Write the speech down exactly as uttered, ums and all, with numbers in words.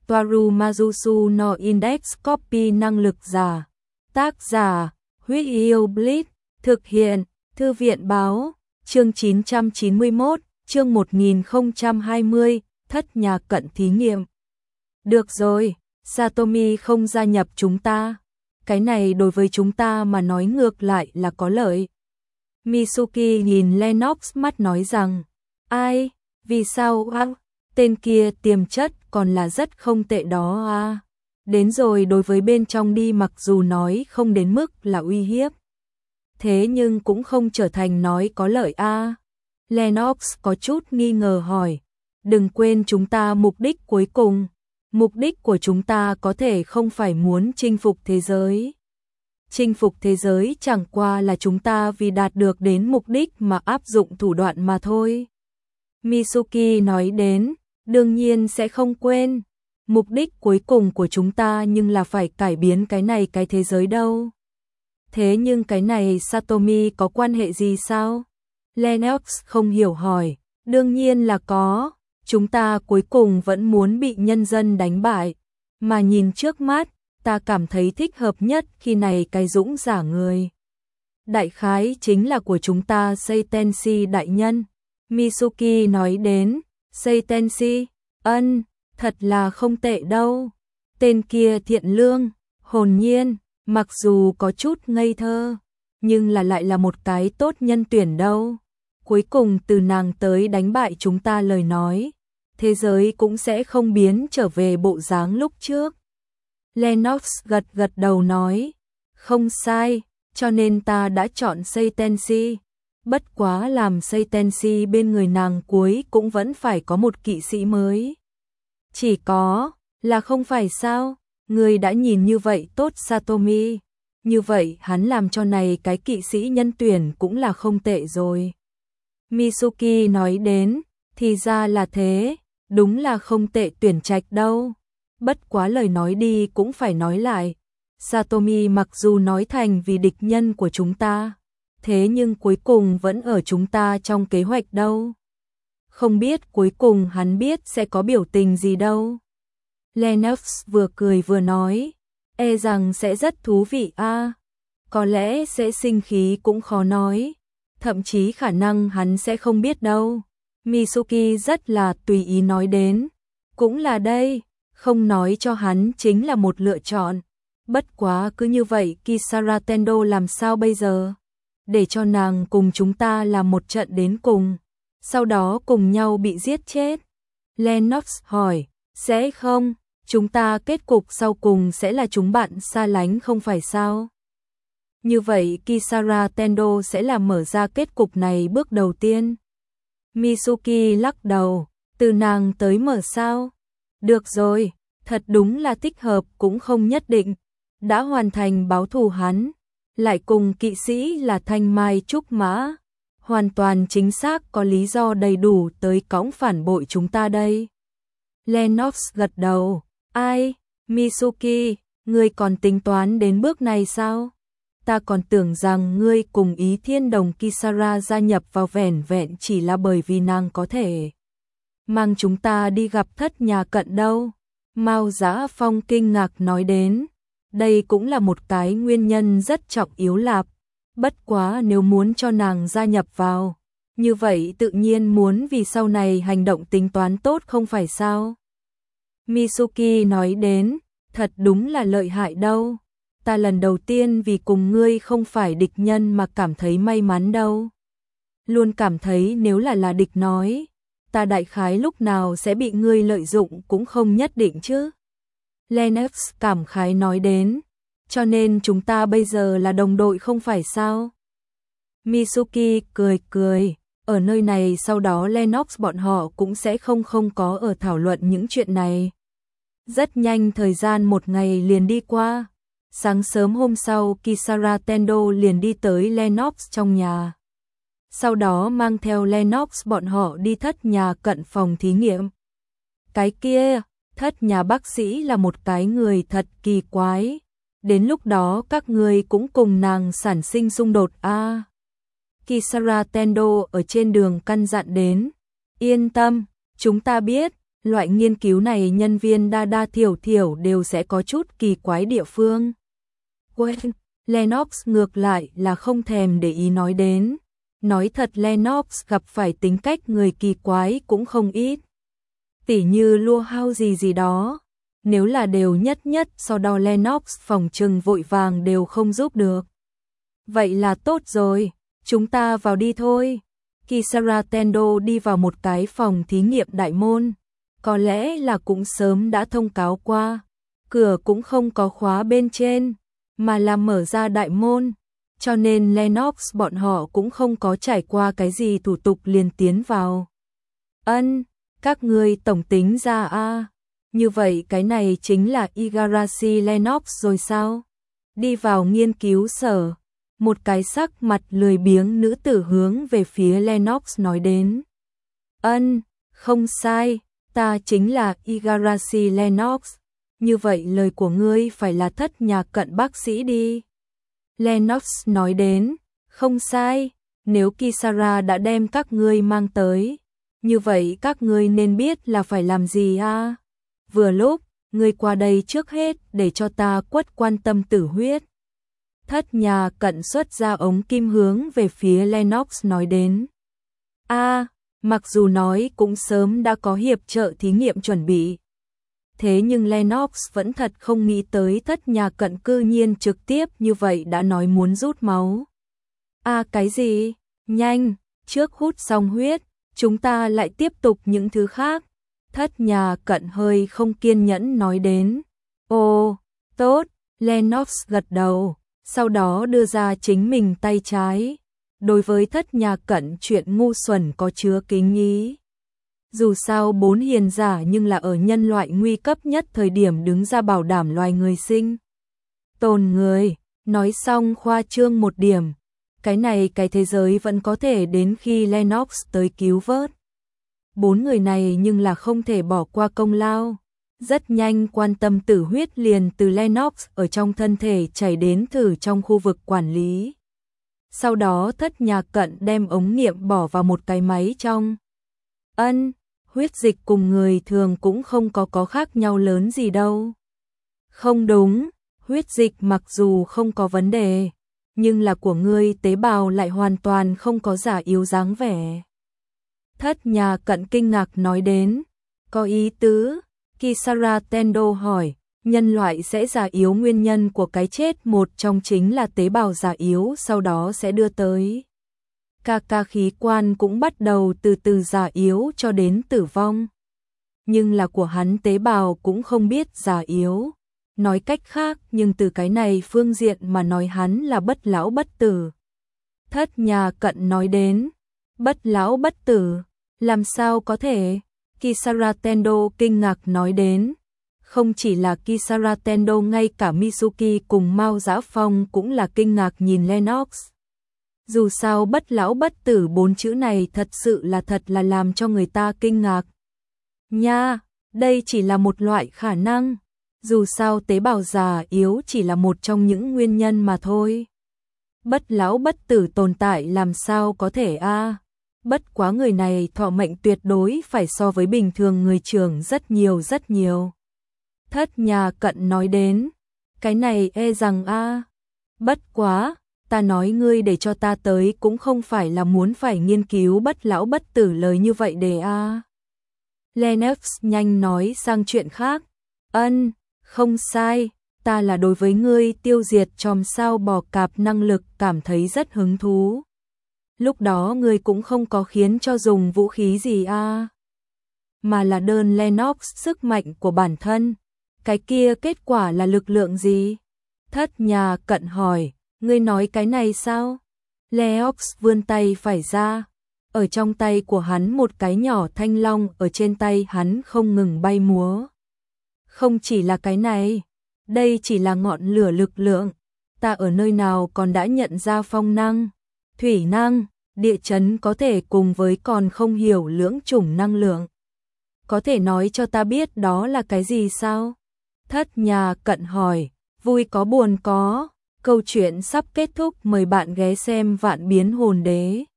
Toaru Majusu no Index Copy năng lực giả. Tác giả, Huyết Yêu Blitz, thực hiện, Thư viện báo, chương chín trăm chín mươi mốt, chương một nghìn không trăm hai mươi, thất nhà cận thí nghiệm. Được rồi, Satomi không gia nhập chúng ta. Cái này đối với chúng ta mà nói ngược lại là có lợi. Mitsuki nhìn Lennox mắt nói rằng, ai, vì sao à? Tên kia tiềm chất còn là rất không tệ đó à. Đến rồi đối với bên trong đi mặc dù nói không đến mức là uy hiếp. Thế nhưng cũng không trở thành nói có lợi à. Lennox có chút nghi ngờ hỏi, đừng quên chúng ta mục đích cuối cùng. Mục đích của chúng ta có thể không phải muốn chinh phục thế giới. Chinh phục thế giới chẳng qua là chúng ta vì đạt được đến mục đích mà áp dụng thủ đoạn mà thôi. Mitsuki nói đến, đương nhiên sẽ không quên. Mục đích cuối cùng của chúng ta nhưng là phải cải biến cái này cái thế giới đâu. Thế nhưng cái này Satomi có quan hệ gì sao? Lennox không hiểu hỏi, đương nhiên là có. Chúng ta cuối cùng vẫn muốn bị nhân dân đánh bại. Mà nhìn trước mắt, ta cảm thấy thích hợp nhất khi này cái dũng giả người. Đại khái chính là của chúng ta Seitenshi đại nhân. Mitsuki nói đến, Seitenshi, ân, thật là không tệ đâu. Tên kia thiện lương, hồn nhiên, mặc dù có chút ngây thơ, nhưng là lại là một cái tốt nhân tuyển đâu. Cuối cùng từ nàng tới đánh bại chúng ta lời nói, thế giới cũng sẽ không biến trở về bộ dáng lúc trước. Lennox gật gật đầu nói, không sai, cho nên ta đã chọn Seitenshi. Bất quá làm Seitenshi bên người nàng cuối cũng vẫn phải có một kỵ sĩ mới. Chỉ có, là không phải sao, người đã nhìn như vậy tốt Satomi. Như vậy hắn làm cho này cái kỵ sĩ nhân tuyển cũng là không tệ rồi. Mitsuki nói đến, thì ra là thế, đúng là không tệ tuyển trạch đâu. Bất quá lời nói đi cũng phải nói lại. Satomi mặc dù nói thành vì địch nhân của chúng ta, thế nhưng cuối cùng vẫn ở chúng ta trong kế hoạch đâu. Không biết cuối cùng hắn biết sẽ có biểu tình gì đâu. Lennox vừa cười vừa nói, e rằng sẽ rất thú vị a. À. Có lẽ sẽ sinh khí cũng khó nói. Thậm chí khả năng hắn sẽ không biết đâu. Mitsuki rất là tùy ý nói đến. Cũng là đây, không nói cho hắn chính là một lựa chọn. Bất quá cứ như vậy Kisara Tendo làm sao bây giờ? Để cho nàng cùng chúng ta làm một trận đến cùng. Sau đó cùng nhau bị giết chết. Lennox hỏi, sẽ không? Chúng ta kết cục sau cùng sẽ là chúng bạn xa lánh không phải sao? Như vậy Kisara Tendo sẽ là mở ra kết cục này bước đầu tiên. Mitsuki lắc đầu, từ nàng tới mở sao? Được rồi, thật đúng là thích hợp cũng không nhất định. Đã hoàn thành báo thù hắn, lại cùng kỵ sĩ là Thanh Mai Trúc Mã. Hoàn toàn chính xác có lý do đầy đủ tới cõng phản bội chúng ta đây. Lennox gật đầu, ai, Mitsuki, ngươi còn tính toán đến bước này sao? Ta còn tưởng rằng ngươi cùng Ý Thiên Đồng Kisara gia nhập vào vẻn vẹn chỉ là bởi vì nàng có thể mang chúng ta đi gặp thất nhà cận đâu. Mao Giá Phong kinh ngạc nói đến, đây cũng là một cái nguyên nhân rất trọng yếu lạp. Bất quá nếu muốn cho nàng gia nhập vào, như vậy tự nhiên muốn vì sau này hành động tính toán tốt không phải sao? Mitsuki nói đến, thật đúng là lợi hại đâu. Ta lần đầu tiên vì cùng ngươi không phải địch nhân mà cảm thấy may mắn đâu. Luôn cảm thấy nếu là là địch nói, ta đại khái lúc nào sẽ bị ngươi lợi dụng cũng không nhất định chứ. Lennox cảm khái nói đến, cho nên chúng ta bây giờ là đồng đội không phải sao? Mitsuki cười cười, ở nơi này sau đó Lennox bọn họ cũng sẽ không không có ở thảo luận những chuyện này. Rất nhanh thời gian một ngày liền đi qua. Sáng sớm hôm sau Kisara Tendo liền đi tới Lennox trong nhà. Sau đó mang theo Lennox bọn họ đi thất nhà cận phòng thí nghiệm. Cái kia, thất nhà bác sĩ là một cái người thật kỳ quái. Đến lúc đó các người cũng cùng nàng sản sinh xung đột a. À. Kisara Tendo ở trên đường căn dặn đến. Yên tâm, chúng ta biết, Loại nghiên cứu này nhân viên đa đa thiểu thiểu đều sẽ có chút kỳ quái địa phương. Quên, Lennox ngược lại là không thèm để ý nói đến. Nói thật Lennox gặp phải tính cách người kỳ quái cũng không ít. Tỉ như lua hao gì gì đó. Nếu là đều nhất nhất sau đó Lennox phòng trừng vội vàng đều không giúp được. Vậy là tốt rồi, chúng ta vào đi thôi. Kisara Tendo đi vào một cái phòng thí nghiệm đại môn. Có lẽ là cũng sớm đã thông cáo qua. Cửa cũng không có khóa bên trên, mà là mở ra đại môn. Cho nên Lennox bọn họ cũng không có trải qua cái gì thủ tục liền tiến vào. Ân, các người tổng tính ra a à. Như vậy cái này chính là Igarashi Lennox rồi sao? Đi vào nghiên cứu sở. Một cái sắc mặt lười biếng nữ tử hướng về phía Lennox nói đến. Ân, không sai, ta chính là Igarashi Lennox. Như vậy lời của ngươi phải là thất nhà cận bác sĩ đi. Lennox nói đến, không sai, nếu Kisara đã đem các ngươi mang tới, như vậy các ngươi nên biết là phải làm gì à? Vừa lúc, ngươi qua đây trước hết để cho ta quất quan tâm tử huyết. Thất nhà cận xuất ra ống kim hướng về phía Lennox nói đến. A, à, mặc dù nói cũng sớm đã có hiệp trợ thí nghiệm chuẩn bị. Thế nhưng Lennox vẫn thật không nghĩ tới thất nhà cận cư nhiên trực tiếp như vậy đã nói muốn rút máu. A à, cái gì? Nhanh, trước hút xong huyết, chúng ta lại tiếp tục những thứ khác. Thất nhà cận hơi không kiên nhẫn nói đến. Ồ, tốt, Lennox gật đầu, sau đó đưa ra chính mình tay trái. Đối với thất nhà cận chuyện ngu xuẩn có chứa kính ý. Dù sao bốn hiền giả nhưng là ở nhân loại nguy cấp nhất thời điểm đứng ra bảo đảm loài người sinh. Tồn người, nói xong khoa trương một điểm. Cái này cái thế giới vẫn có thể đến khi Lennox tới cứu vớt. Bốn người này nhưng là không thể bỏ qua công lao. Rất nhanh quan tâm tử huyết liền từ Lennox ở trong thân thể chảy đến thử trong khu vực quản lý. Sau đó thất nhà cận đem ống nghiệm bỏ vào một cái máy trong. Ân, huyết dịch cùng người thường cũng không có có khác nhau lớn gì đâu. Không đúng, huyết dịch mặc dù không có vấn đề, nhưng là của ngươi tế bào lại hoàn toàn không có giả yếu dáng vẻ. Thất nhà cận kinh ngạc nói đến, có ý tứ, Kisara Tendo hỏi, nhân loại sẽ già yếu nguyên nhân của cái chết một trong chính là tế bào già yếu sau đó sẽ đưa tới. Ca ca khí quan cũng bắt đầu từ từ già yếu cho đến tử vong. Nhưng là của hắn tế bào cũng không biết già yếu. Nói cách khác nhưng từ cái này phương diện mà nói hắn là bất lão bất tử. Thất nhà cận nói đến, bất lão bất tử, làm sao có thể? Kisara Tendo kinh ngạc nói đến. Không chỉ là Kisara Tendo, ngay cả Mitsuki cùng Mao Dã Phong cũng là kinh ngạc nhìn Lennox. Dù sao bất lão bất tử bốn chữ này thật sự là thật là làm cho người ta kinh ngạc. Nha, đây chỉ là một loại khả năng. Dù sao tế bào già yếu chỉ là một trong những nguyên nhân mà thôi. Bất lão bất tử tồn tại làm sao có thể a? À? Bất quá người này thọ mệnh tuyệt đối phải so với bình thường người trưởng rất nhiều rất nhiều. Thất nhà cận nói đến, cái này e rằng a, à? Bất quá, ta nói ngươi để cho ta tới cũng không phải là muốn phải nghiên cứu bất lão bất tử lời như vậy để a. À? Lennox nhanh nói sang chuyện khác. Ân, không sai, ta là đối với ngươi tiêu diệt chòm sao bò cạp năng lực cảm thấy rất hứng thú. Lúc đó ngươi cũng không có khiến cho dùng vũ khí gì a, à? Mà là đơn Lennox sức mạnh của bản thân. Cái kia kết quả là lực lượng gì? Thất nhà cận hỏi, ngươi nói cái này sao? Lennox vươn tay phải ra. Ở trong tay của hắn một cái nhỏ thanh long ở trên tay hắn không ngừng bay múa. Không chỉ là cái này, đây chỉ là ngọn lửa lực lượng. Ta ở nơi nào còn đã nhận ra phong năng, thủy năng, địa chấn có thể cùng với còn không hiểu lưỡng chủng năng lượng. Có thể nói cho ta biết đó là cái gì sao? Thất nhà cận hỏi, vui có buồn có. Câu chuyện sắp kết thúc, mời bạn ghé xem Vạn Biến Hồn Đế.